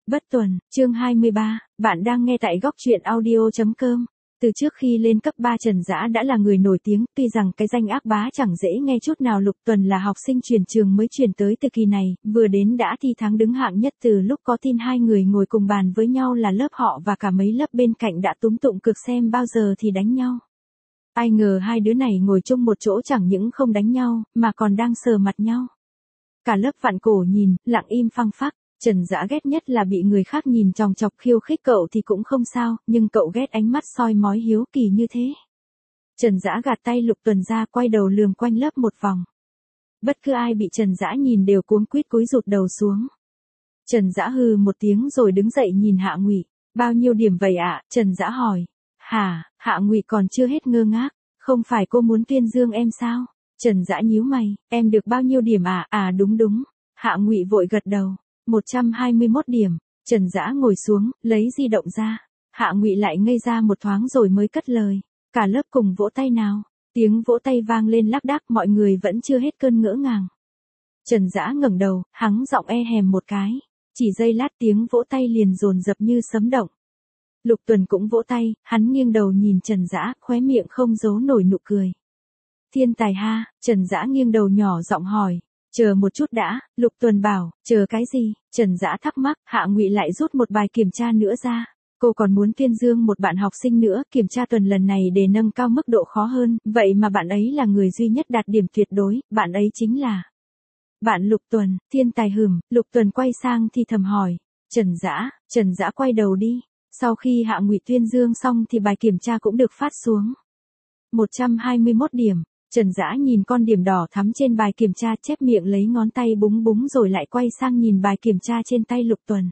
Bất Tuần, chương 23, bạn đang nghe tại góc truyện audio.com. Từ trước khi lên cấp 3 Trần Dã đã là người nổi tiếng, tuy rằng cái danh ác bá chẳng dễ nghe chút nào. Lục Tuần là học sinh chuyển trường mới chuyển tới từ kỳ này, vừa đến đã thi thắng đứng hạng nhất. Từ lúc có tin hai người ngồi cùng bàn với nhau là lớp họ và cả mấy lớp bên cạnh đã túm tụng cực xem bao giờ thì đánh nhau. Ai ngờ hai đứa này ngồi chung một chỗ chẳng những không đánh nhau, mà còn đang sờ mặt nhau. Cả lớp vặn cổ nhìn, lặng im phăng phắc. Trần Dã ghét nhất là bị người khác nhìn chòng chọc khiêu khích. Cậu thì cũng không sao, nhưng cậu ghét ánh mắt soi mói hiếu kỳ như thế. Trần Dã gạt tay Lục Tuần ra, quay đầu lườm quanh lớp một vòng. Bất cứ ai bị Trần Dã nhìn đều cuống quýt cúi rụt đầu xuống. Trần Dã hừ một tiếng rồi đứng dậy nhìn Hạ Ngụy. Bao nhiêu điểm vậy ạ? Trần Dã hỏi. Hả? Hạ Ngụy còn chưa hết ngơ ngác. Không phải cô muốn tuyên dương em sao? Trần Dã nhíu mày. Em được bao nhiêu điểm ạ? À đúng. Hạ Ngụy vội gật đầu. 121 điểm. Trần Dã ngồi xuống, lấy di động ra. Hạ Ngụy lại ngây ra một thoáng rồi mới cất lời. Cả lớp cùng vỗ tay nào. Tiếng vỗ tay vang lên lác đác, mọi người vẫn chưa hết cơn ngỡ ngàng. Trần Dã ngẩng đầu, hắng giọng e hèm một cái. Chỉ giây lát tiếng vỗ tay liền dồn dập như sấm động. Lục Tuần cũng vỗ tay, hắn nghiêng đầu nhìn Trần Dã, khóe miệng không giấu nổi nụ cười. Thiên tài ha. Trần Dã nghiêng đầu nhỏ giọng hỏi. Chờ một chút đã, Lục Tuần bảo. Chờ cái gì? Trần Dã thắc mắc. Hạ Ngụy lại rút một bài kiểm tra nữa ra. Cô còn muốn tuyên dương một bạn học sinh nữa. Kiểm tra tuần lần này để nâng cao mức độ khó hơn, vậy mà bạn ấy là người duy nhất đạt điểm tuyệt đối. Bạn ấy chính là bạn Lục Tuần. Thiên tài hừm. Lục Tuần quay sang thì thầm hỏi. Trần Dã quay đầu đi. Sau khi Hạ Ngụy tuyên dương xong thì bài kiểm tra cũng được phát xuống. 121 điểm. Trần Dã nhìn con điểm đỏ thắm trên bài kiểm tra, chép miệng lấy ngón tay búng búng rồi lại quay sang nhìn bài kiểm tra trên tay Lục Tuần.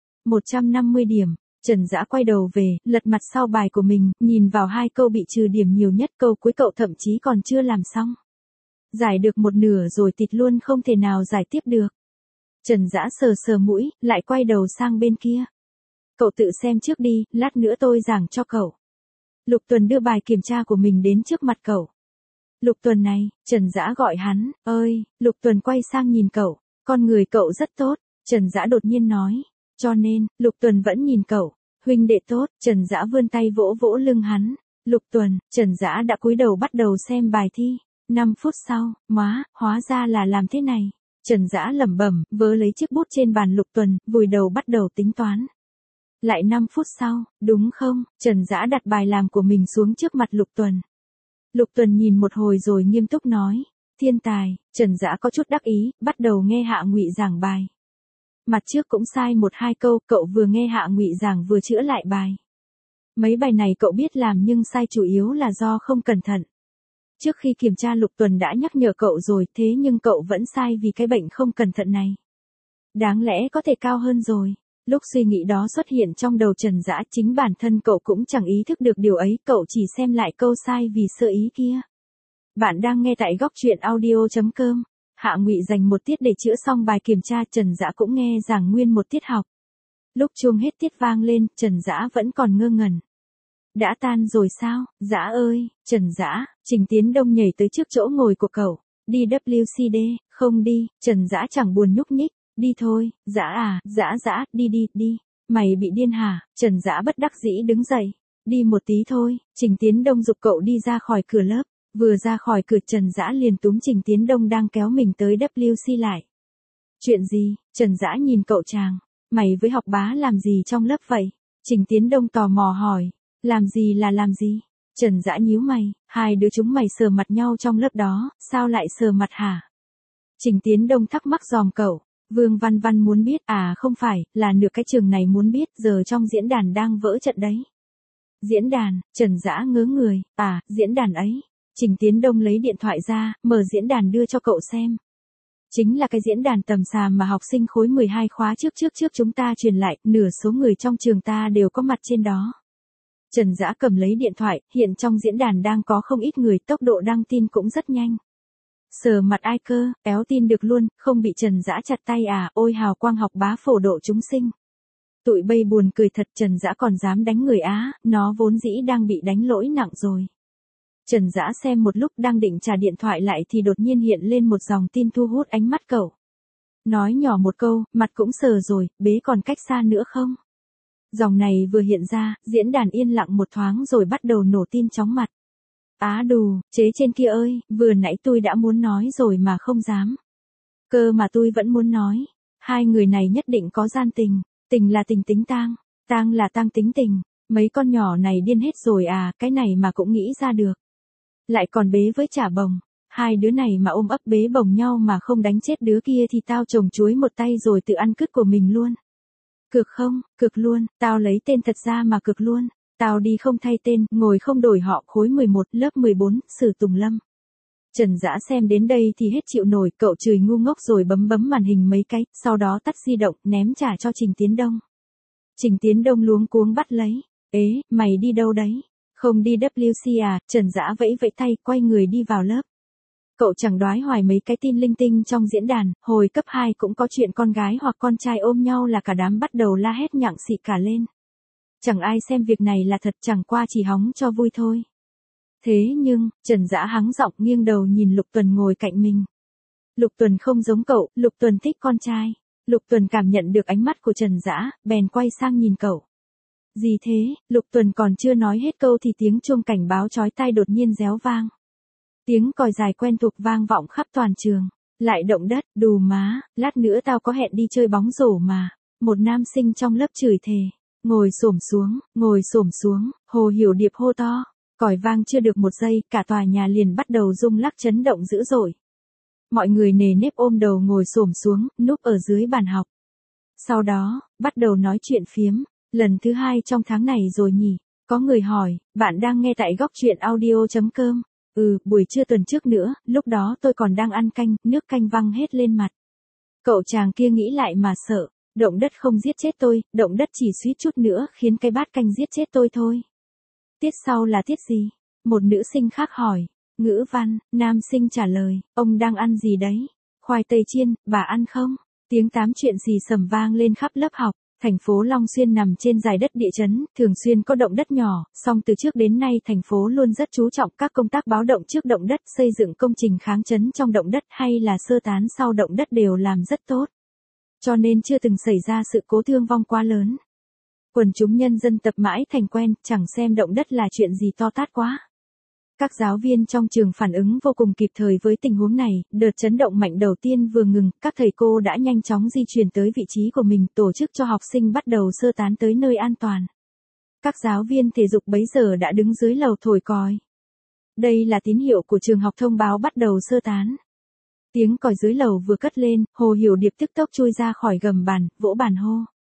150 điểm. Trần Dã quay đầu về, lật mặt sau bài của mình, nhìn vào hai câu bị trừ điểm nhiều nhất. Câu cuối cậu thậm chí còn chưa làm xong. Giải được một nửa rồi tịt luôn, không thể nào giải tiếp được. Trần Dã sờ mũi, lại quay đầu sang bên kia. Cậu tự xem trước đi, lát nữa tôi giảng cho cậu. Lục Tuần đưa bài kiểm tra của mình đến trước mặt cậu. Lục Tuần này. Trần Dã gọi hắn. Ơi. Lục Tuần quay sang nhìn cậu. Con người cậu rất tốt. Trần Dã đột nhiên nói. Cho nên, Lục Tuần vẫn nhìn cậu. Huynh đệ tốt. Trần Dã vươn tay vỗ vỗ lưng hắn. Lục Tuần. Trần Dã đã cúi đầu bắt đầu xem bài thi. 5 phút sau, hóa ra là làm thế này. Trần Dã lẩm bẩm, vớ lấy chiếc bút trên bàn Lục Tuần, vùi đầu bắt đầu tính toán. Lại 5 phút sau, đúng không? Trần Dã đặt bài làm của mình xuống trước mặt Lục Tuần. Lục Tuần nhìn một hồi rồi nghiêm túc nói. Thiên tài. Trần Dã có chút đắc ý, bắt đầu nghe Hạ Ngụy giảng bài. Mặt trước cũng sai 1-2 câu, cậu vừa nghe Hạ Ngụy giảng vừa chữa lại bài. Mấy bài này cậu biết làm nhưng sai chủ yếu là do không cẩn thận. Trước khi kiểm tra Lục Tuần đã nhắc nhở cậu rồi, thế nhưng cậu vẫn sai vì cái bệnh không cẩn thận này. Đáng lẽ có thể cao hơn rồi. Lúc suy nghĩ đó xuất hiện trong đầu Trần Dã, chính bản thân cậu cũng chẳng ý thức được điều ấy, cậu chỉ xem lại câu sai vì sợ ý kia. Bạn đang nghe tại góc truyện audio.com. Hạ Ngụy dành một tiết để chữa xong bài kiểm tra, Trần Dã cũng nghe giảng nguyên một tiết học. Lúc chuông hết tiết vang lên, Trần Dã vẫn còn ngơ ngẩn. Đã tan rồi sao? Dã ơi. Trần Dã. Trình Tiến Đông nhảy tới trước chỗ ngồi của cậu. Đi WCD. Không đi. Trần Dã chẳng buồn nhúc nhích. Đi thôi. Dã à? Dã, đi. Mày bị điên hả? Trần Dã bất đắc dĩ đứng dậy. Đi một tí thôi. Trình Tiến Đông giục cậu đi ra khỏi cửa lớp. Vừa ra khỏi cửa Trần Dã liền túm Trình Tiến Đông đang kéo mình tới WC lại. Chuyện gì? Trần Dã nhìn cậu chàng. Mày với học bá làm gì trong lớp vậy? Trình Tiến Đông tò mò hỏi. Làm gì là làm gì? Trần Dã nhíu mày. Hai đứa chúng mày sờ mặt nhau trong lớp đó, sao lại sờ mặt hả? Trình Tiến Đông thắc mắc dòm cậu. Vương Văn Văn muốn biết. À không phải, là nửa cái trường này muốn biết, giờ trong diễn đàn đang vỡ trận đấy. Diễn đàn. Trần Dã ngớ người. À, diễn đàn ấy. Trình Tiến Đông lấy điện thoại ra, mở diễn đàn đưa cho cậu xem. Chính là cái diễn đàn tầm xàm mà học sinh khối 12 khóa trước chúng ta truyền lại, nửa số người trong trường ta đều có mặt trên đó. Trần Dã cầm lấy điện thoại, hiện trong diễn đàn đang có không ít người, tốc độ đăng tin cũng rất nhanh. Sờ mặt ai cơ, éo tin được luôn, không bị Trần Dã chặt tay à? Ôi hào quang học bá phổ độ chúng sinh. Tụi bây buồn cười thật, Trần Dã còn dám đánh người á, nó vốn dĩ đang bị đánh lỗi nặng rồi. Trần Dã xem một lúc đang định trả điện thoại lại thì đột nhiên hiện lên một dòng tin thu hút ánh mắt cậu. Nói nhỏ một câu, mặt cũng sờ rồi, bế còn cách xa nữa không? Dòng này vừa hiện ra, diễn đàn yên lặng một thoáng rồi bắt đầu nổ tin chóng mặt. Á đù, chế trên kia ơi, vừa nãy tôi đã muốn nói rồi mà không dám. Cơ mà tôi vẫn muốn nói. Hai người này nhất định có gian tình. Tình là tình tính tang. Tang là tang tính tình. Mấy con nhỏ này điên hết rồi à, cái này mà cũng nghĩ ra được. Lại còn bế với chả bồng. Hai đứa này mà ôm ấp bế bồng nhau mà không đánh chết đứa kia thì tao trồng chuối một tay rồi tự ăn cứt của mình luôn. Cực không, cực luôn, tao lấy tên thật ra mà cực luôn. Tao đi không thay tên, ngồi không đổi họ, khối 11, lớp 14, Sử Tùng Lâm. Trần Dã xem đến đây thì hết chịu nổi, cậu chửi ngu ngốc rồi bấm màn hình mấy cái, sau đó tắt di động, ném trả cho Trình Tiến Đông. Trình Tiến Đông luống cuống bắt lấy. Ế, mày đi đâu đấy? Không đi WC à? Trần Dã vẫy vẫy tay, quay người đi vào lớp. Cậu chẳng đoái hoài mấy cái tin linh tinh trong diễn đàn, hồi cấp 2 cũng có chuyện con gái hoặc con trai ôm nhau là cả đám bắt đầu la hét nhặng xị cả lên. Chẳng ai xem việc này là thật, chẳng qua chỉ hóng cho vui thôi. Thế nhưng, Trần Dã hắng giọng nghiêng đầu nhìn Lục Tuần ngồi cạnh mình. Lục Tuần không giống cậu, Lục Tuần thích con trai. Lục Tuần cảm nhận được ánh mắt của Trần Dã, bèn quay sang nhìn cậu. Gì thế? Lục Tuần còn chưa nói hết câu thì tiếng chuông cảnh báo chói tai đột nhiên réo vang. Tiếng còi dài quen thuộc vang vọng khắp toàn trường. Lại động đất, đù má, lát nữa tao có hẹn đi chơi bóng rổ mà. Một nam sinh trong lớp chửi thề. Ngồi xổm xuống, Hồ Hiểu Điệp hô to. Còi vang chưa được một giây, cả tòa nhà liền bắt đầu rung lắc chấn động dữ dội. Mọi người nề nếp ôm đầu ngồi xổm xuống, núp ở dưới bàn học. Sau đó, bắt đầu nói chuyện phiếm. Lần thứ 2 trong tháng này rồi nhỉ? Có người hỏi, bạn đang nghe tại góc truyện audio.com. Buổi trưa tuần trước nữa, lúc đó tôi còn đang ăn canh, nước canh văng hết lên mặt. Cậu chàng kia nghĩ lại mà sợ, động đất không giết chết tôi, động đất chỉ suýt chút nữa khiến cái bát canh giết chết tôi thôi. Tiết sau là tiết gì? Một nữ sinh khác hỏi. Ngữ văn, nam sinh trả lời, ông đang ăn gì đấy? Khoai tây chiên, bà ăn không? Tiếng tám chuyện xì xầm vang lên khắp lớp học. Thành phố Long Xuyên nằm trên dải đất địa chấn, thường xuyên có động đất nhỏ, song từ trước đến nay thành phố luôn rất chú trọng các công tác báo động trước động đất, xây dựng công trình kháng chấn trong động đất hay là sơ tán sau động đất đều làm rất tốt. Cho nên chưa từng xảy ra sự cố thương vong quá lớn. Quần chúng nhân dân tập mãi thành quen, chẳng xem động đất là chuyện gì to tát quá. Các giáo viên trong trường phản ứng vô cùng kịp thời với tình huống này, đợt chấn động mạnh đầu tiên vừa ngừng, các thầy cô đã nhanh chóng di chuyển tới vị trí của mình, tổ chức cho học sinh bắt đầu sơ tán tới nơi an toàn. Các giáo viên thể dục bấy giờ đã đứng dưới lầu thổi còi. Đây là tín hiệu của trường học thông báo bắt đầu sơ tán. Tiếng còi dưới lầu vừa cất lên, Hồ Hiểu Điệp tức tốc chui ra khỏi gầm bàn, vỗ bàn hô.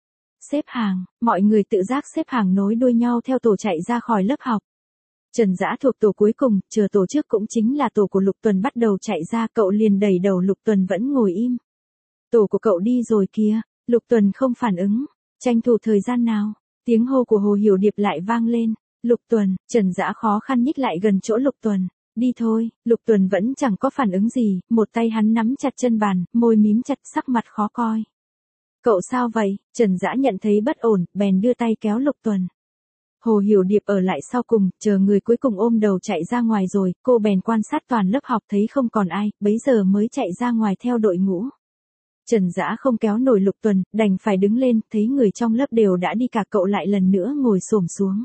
Xếp hàng, mọi người tự giác xếp hàng nối đuôi nhau theo tổ chạy ra khỏi lớp học. Trần Dã thuộc tổ cuối cùng, chờ tổ trước cũng chính là tổ của Lục Tuần bắt đầu chạy ra, cậu liền đẩy đầu Lục Tuần vẫn ngồi im. Tổ của cậu đi rồi kìa, Lục Tuần không phản ứng, tranh thủ thời gian nào, tiếng hô của Hồ Hiểu Điệp lại vang lên. Lục Tuần, Trần Dã khó khăn nhích lại gần chỗ Lục Tuần, đi thôi, Lục Tuần vẫn chẳng có phản ứng gì, một tay hắn nắm chặt chân bàn, môi mím chặt, sắc mặt khó coi. Cậu sao vậy? Trần Dã nhận thấy bất ổn, bèn đưa tay kéo Lục Tuần. Hồ Hiểu Điệp ở lại sau cùng, chờ người cuối cùng ôm đầu chạy ra ngoài rồi, cô bèn quan sát toàn lớp học thấy không còn ai, bấy giờ mới chạy ra ngoài theo đội ngũ. Trần Dã không kéo nổi Lục Tuần, đành phải đứng lên, thấy người trong lớp đều đã đi cả, cậu lại lần nữa ngồi xổm xuống.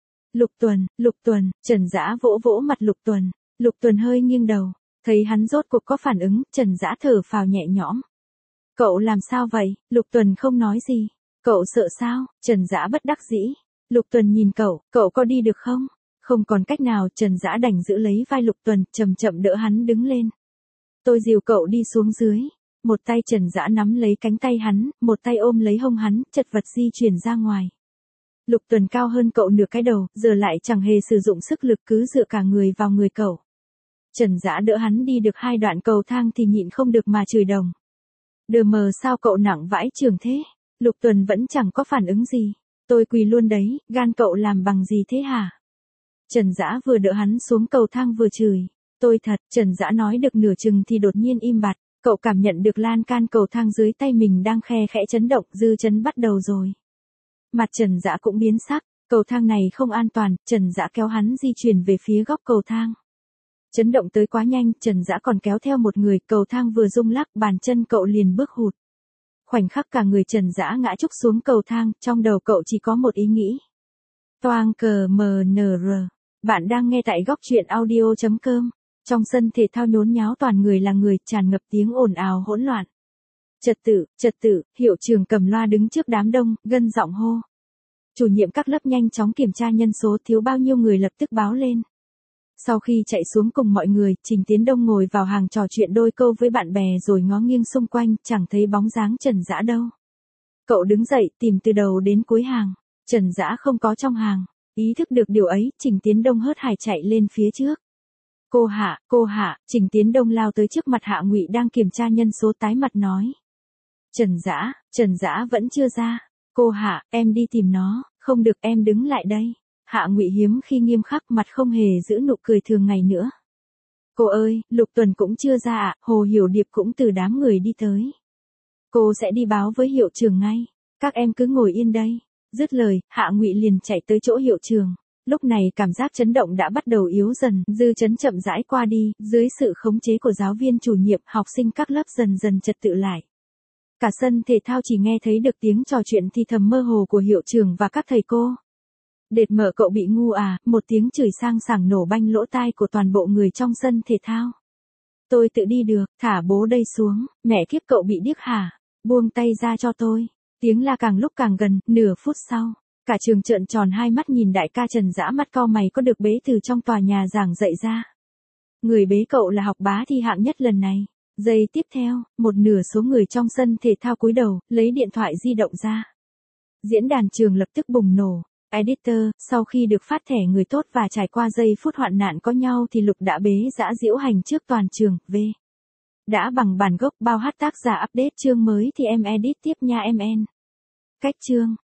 Lục Tuần, Trần Dã vỗ vỗ mặt Lục Tuần. Lục Tuần hơi nghiêng đầu, thấy hắn rốt cuộc có phản ứng, Trần Dã thở phào nhẹ nhõm. Cậu làm sao vậy? Lục Tuần không nói gì. Cậu sợ sao? Trần Dã bất đắc dĩ. Lục Tuần nhìn cậu có đi được không? Không còn cách nào, Trần Dã đành giữ lấy vai Lục Tuần, chậm chậm đỡ hắn đứng lên. Tôi dìu cậu đi xuống dưới. Một tay Trần Dã nắm lấy cánh tay hắn, một tay ôm lấy hông hắn, chật vật di chuyển ra ngoài. Lục Tuần cao hơn cậu nửa cái đầu, giờ lại chẳng hề sử dụng sức lực, cứ dựa cả người vào người cậu. Trần Dã đỡ hắn đi được 2 đoạn cầu thang thì nhịn không được mà chửi đồng. Đờ mờ sao cậu nặng vãi chưởng thế? Lục Tuần vẫn chẳng có phản ứng gì. Tôi quỳ luôn đấy, gan cậu làm bằng gì thế hả? Trần Dã vừa đỡ hắn xuống cầu thang vừa chửi. Tôi thật, Trần Dã nói được nửa chừng thì đột nhiên im bặt. Cậu cảm nhận được lan can cầu thang dưới tay mình đang khe khẽ chấn động, dư chấn bắt đầu rồi. Mặt Trần Dã cũng biến sắc, cầu thang này không an toàn, Trần Dã kéo hắn di chuyển về phía góc cầu thang. Chấn động tới quá nhanh, Trần Dã còn kéo theo một người, cầu thang vừa rung lắc, bàn chân cậu liền bước hụt. Khoảnh khắc cả người Trần Dã ngã trúc xuống cầu thang, trong đầu cậu chỉ có một ý nghĩ. Toang cờ MNR. Bạn đang nghe tại góc truyện audio.com. Trong sân thể thao nhốn nháo toàn người là người, tràn ngập tiếng ồn ào hỗn loạn. Trật tự, hiệu trưởng cầm loa đứng trước đám đông, gân giọng hô. Chủ nhiệm các lớp nhanh chóng kiểm tra nhân số, thiếu bao nhiêu người lập tức báo lên. Sau khi chạy xuống cùng mọi người, Trình Tiến Đông ngồi vào hàng trò chuyện đôi câu với bạn bè rồi ngó nghiêng xung quanh, chẳng thấy bóng dáng Trần Dã đâu. Cậu đứng dậy, tìm từ đầu đến cuối hàng. Trần Dã không có trong hàng. Ý thức được điều ấy, Trình Tiến Đông hớt hải chạy lên phía trước. Cô Hạ, Trình Tiến Đông lao tới trước mặt Hạ Ngụy đang kiểm tra nhân số, tái mặt nói. Trần Dã vẫn chưa ra. Cô Hạ, em đi tìm nó. Không được, em đứng lại đây. Hạ Ngụy hiếm khi nghiêm khắc, mặt không hề giữ nụ cười thường ngày nữa. Cô ơi, Lục Tuần cũng chưa ra ạ. Hồ Hiểu Điệp cũng từ đám người đi tới. Cô sẽ đi báo với hiệu trưởng ngay. Các em cứ ngồi yên đây. Dứt lời, Hạ Ngụy liền chạy tới chỗ hiệu trưởng. Lúc này cảm giác chấn động đã bắt đầu yếu dần, dư chấn chậm rãi qua đi, dưới sự khống chế của giáo viên chủ nhiệm, học sinh các lớp dần dần trật tự lại. Cả sân thể thao chỉ nghe thấy được tiếng trò chuyện thì thầm mơ hồ của hiệu trưởng và các thầy cô. Đệt mở cậu bị ngu à, một tiếng chửi sang sảng nổ banh lỗ tai của toàn bộ người trong sân thể thao. Tôi tự đi được, thả bố đây xuống, mẹ kiếp cậu bị điếc hả, buông tay ra cho tôi. Tiếng la càng lúc càng gần, nửa phút sau. Cả trường trợn tròn hai mắt nhìn đại ca Trần Dã, mắt cau mày có được bế từ trong tòa nhà giảng dạy ra. Người bế cậu là học bá thi hạng nhất lần này. Giây tiếp theo, một nửa số người trong sân thể thao cúi đầu, lấy điện thoại di động ra. Diễn đàn trường lập tức bùng nổ. Editor, sau khi được phát thẻ người tốt và trải qua giây phút hoạn nạn có nhau thì Lục đã bế dã diễu hành trước toàn trường, V. Đã bằng bản gốc bao hát tác giả update chương mới thì em edit tiếp nha em en. Cách chương.